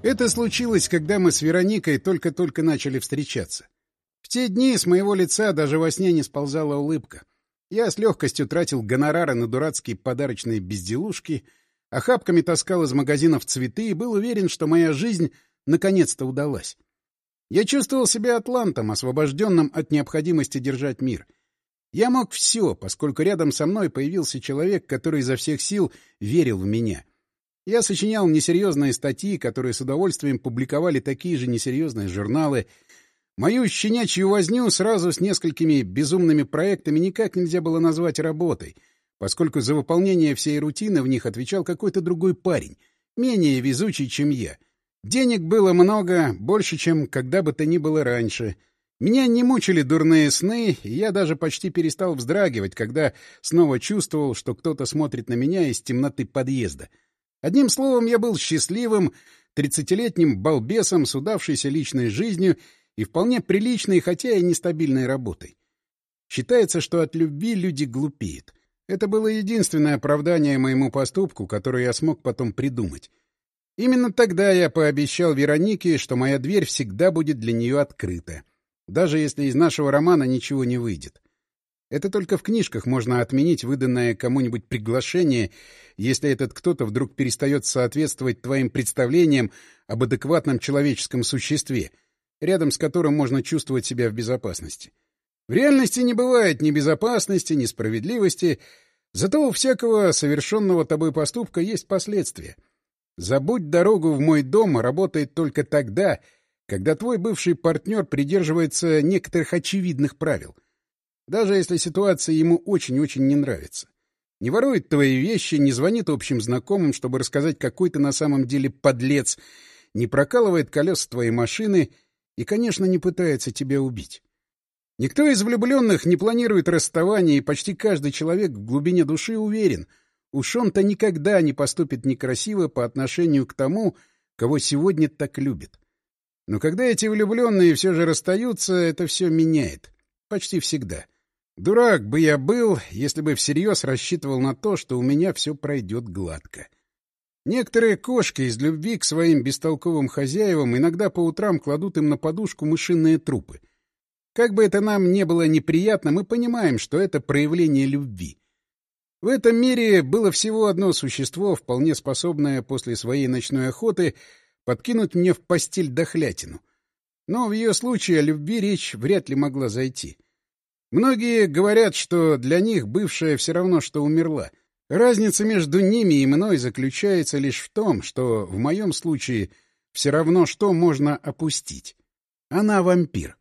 Это случилось, когда мы с Вероникой только-только начали встречаться. В те дни с моего лица даже во сне не сползала улыбка. Я с легкостью тратил гонорары на дурацкие подарочные безделушки, охапками таскал из магазинов цветы и был уверен, что моя жизнь наконец-то удалась. Я чувствовал себя атлантом, освобожденным от необходимости держать мир. Я мог все, поскольку рядом со мной появился человек, который изо всех сил верил в меня. Я сочинял несерьезные статьи, которые с удовольствием публиковали такие же несерьезные журналы. Мою щенячью возню сразу с несколькими безумными проектами никак нельзя было назвать работой, поскольку за выполнение всей рутины в них отвечал какой-то другой парень, менее везучий, чем я. Денег было много, больше, чем когда бы то ни было раньше. Меня не мучили дурные сны, и я даже почти перестал вздрагивать, когда снова чувствовал, что кто-то смотрит на меня из темноты подъезда. Одним словом, я был счастливым, 30-летним балбесом с удавшейся личной жизнью и вполне приличной, хотя и нестабильной работой. Считается, что от любви люди глупеют. Это было единственное оправдание моему поступку, которое я смог потом придумать. Именно тогда я пообещал Веронике, что моя дверь всегда будет для нее открыта, даже если из нашего романа ничего не выйдет. Это только в книжках можно отменить выданное кому-нибудь приглашение, если этот кто-то вдруг перестает соответствовать твоим представлениям об адекватном человеческом существе, рядом с которым можно чувствовать себя в безопасности. В реальности не бывает ни безопасности, ни справедливости, зато у всякого совершенного тобой поступка есть последствия. «Забудь дорогу в мой дом» работает только тогда, когда твой бывший партнер придерживается некоторых очевидных правил. Даже если ситуация ему очень-очень не нравится. Не ворует твои вещи, не звонит общим знакомым, чтобы рассказать, какой ты на самом деле подлец, не прокалывает колеса твоей машины и, конечно, не пытается тебя убить. Никто из влюбленных не планирует расставание, и почти каждый человек в глубине души уверен, уж он-то никогда не поступит некрасиво по отношению к тому, кого сегодня так любит. Но когда эти влюбленные все же расстаются, это все меняет. Почти всегда. Дурак бы я был, если бы всерьез рассчитывал на то, что у меня все пройдет гладко. Некоторые кошки из любви к своим бестолковым хозяевам иногда по утрам кладут им на подушку мышиные трупы. Как бы это нам не было неприятно, мы понимаем, что это проявление любви. В этом мире было всего одно существо, вполне способное после своей ночной охоты подкинуть мне в постель дохлятину. Но в ее случае о любви речь вряд ли могла зайти. Многие говорят, что для них бывшая все равно, что умерла. Разница между ними и мной заключается лишь в том, что в моем случае все равно, что можно опустить. Она вампир.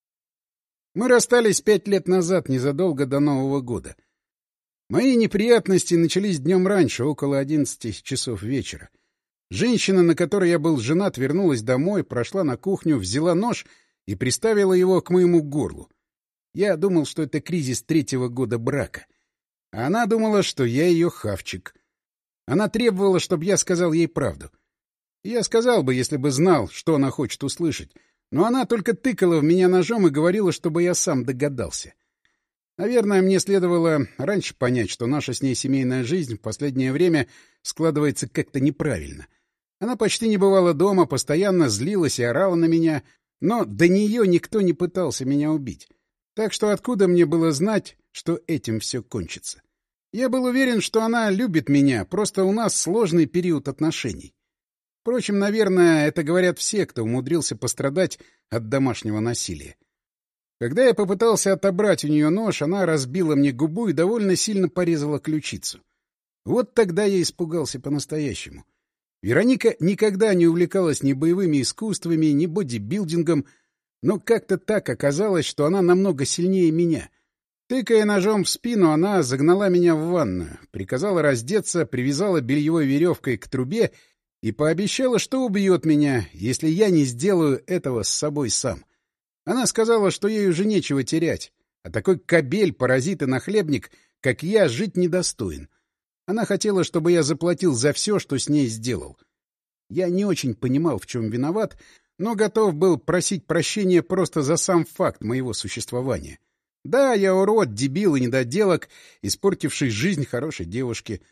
Мы расстались 5 лет назад, незадолго до Нового года. Мои неприятности начались днем раньше, около 11 часов вечера. Женщина, на которой я был женат, вернулась домой, прошла на кухню, взяла нож и приставила его к моему горлу. Я думал, что это кризис 3-го года брака. А она думала, что я ее хавчик. Она требовала, чтобы я сказал ей правду. Я сказал бы, если бы знал, что она хочет услышать. Но она только тыкала в меня ножом и говорила, чтобы я сам догадался. Наверное, мне следовало раньше понять, что наша с ней семейная жизнь в последнее время складывается как-то неправильно. Она почти не бывала дома, постоянно злилась и орала на меня, но до нее никто не пытался меня убить. Так что откуда мне было знать, что этим все кончится? Я был уверен, что она любит меня, просто у нас сложный период отношений. Впрочем, наверное, это говорят все, кто умудрился пострадать от домашнего насилия. Когда я попытался отобрать у нее нож, она разбила мне губу и довольно сильно порезала ключицу. Вот тогда я испугался по-настоящему. Вероника никогда не увлекалась ни боевыми искусствами, ни бодибилдингом, но как-то так оказалось, что она намного сильнее меня. Тыкая ножом в спину, она загнала меня в ванную, приказала раздеться, привязала бельевой веревкой к трубе и пообещала, что убьет меня, если я не сделаю этого с собой сам. Она сказала, что ей уже нечего терять, а такой кобель, паразит и нахлебник, как я, жить недостоин. Она хотела, чтобы я заплатил за все, что с ней сделал. Я не очень понимал, в чем виноват, но готов был просить прощения просто за сам факт моего существования. Да, я урод, дебил и недоделок, испортивший жизнь хорошей девушке.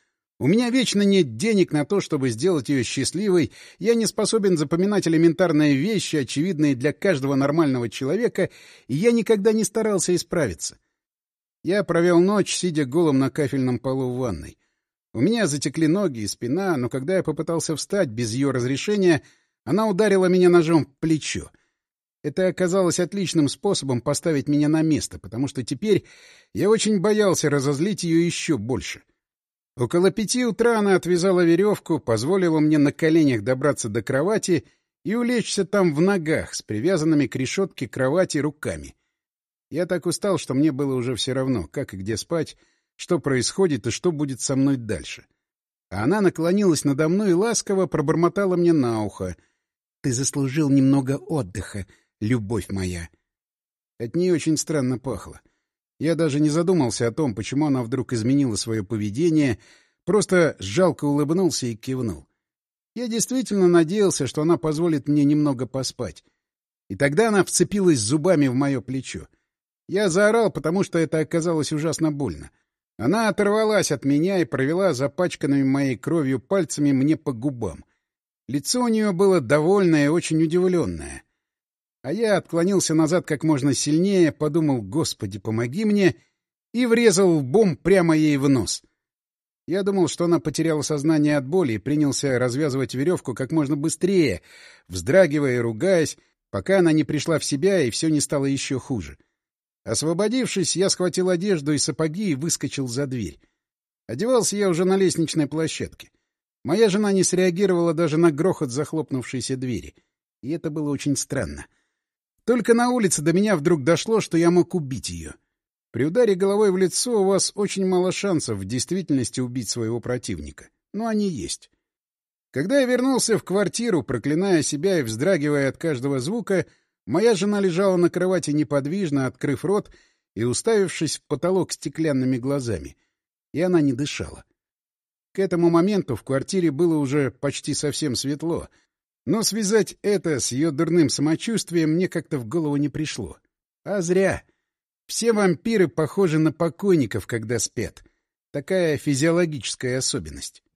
У меня вечно нет денег на то, чтобы сделать ее счастливой, я не способен запоминать элементарные вещи, очевидные для каждого нормального человека, и я никогда не старался исправиться. Я провел ночь, сидя голым на кафельном полу в ванной. У меня затекли ноги и спина, но когда я попытался встать без ее разрешения, она ударила меня ножом в плечо. Это оказалось отличным способом поставить меня на место, потому что теперь я очень боялся разозлить ее еще больше. Около 5 утра она отвязала веревку, позволила мне на коленях добраться до кровати и улечься там в ногах с привязанными к решетке кровати руками. Я так устал, что мне было уже все равно, как и где спать, что происходит и что будет со мной дальше. А она наклонилась надо мной и ласково пробормотала мне на ухо: «Ты заслужил немного отдыха, любовь моя». От нее очень странно пахло. Я даже не задумался о том, почему она вдруг изменила свое поведение, просто жалко улыбнулся и кивнул. Я действительно надеялся, что она позволит мне немного поспать. И тогда она вцепилась зубами в мое плечо. Я заорал, потому что это оказалось ужасно больно. Она оторвалась от меня и провела запачканными моей кровью пальцами мне по губам. Лицо у нее было довольное и очень удивленное. А я отклонился назад как можно сильнее, подумал: «Господи, помоги мне!» и врезал лбом прямо ей в нос. Я думал, что она потеряла сознание от боли, и принялся развязывать веревку как можно быстрее, вздрагивая и ругаясь, пока она не пришла в себя и все не стало еще хуже. Освободившись, я схватил одежду и сапоги и выскочил за дверь. Одевался я уже на лестничной площадке. Моя жена не среагировала даже на грохот захлопнувшейся двери. И это было очень странно. Только на улице до меня вдруг дошло, что я мог убить ее. При ударе головой в лицо у вас очень мало шансов в действительности убить своего противника. Но они есть. Когда я вернулся в квартиру, проклиная себя и вздрагивая от каждого звука, моя жена лежала на кровати неподвижно, открыв рот и уставившись в потолок стеклянными глазами. И она не дышала. К этому моменту в квартире было уже почти совсем светло, но связать это с ее дурным самочувствием мне как-то в голову не пришло. А зря. Все вампиры похожи на покойников, когда спят. Такая физиологическая особенность.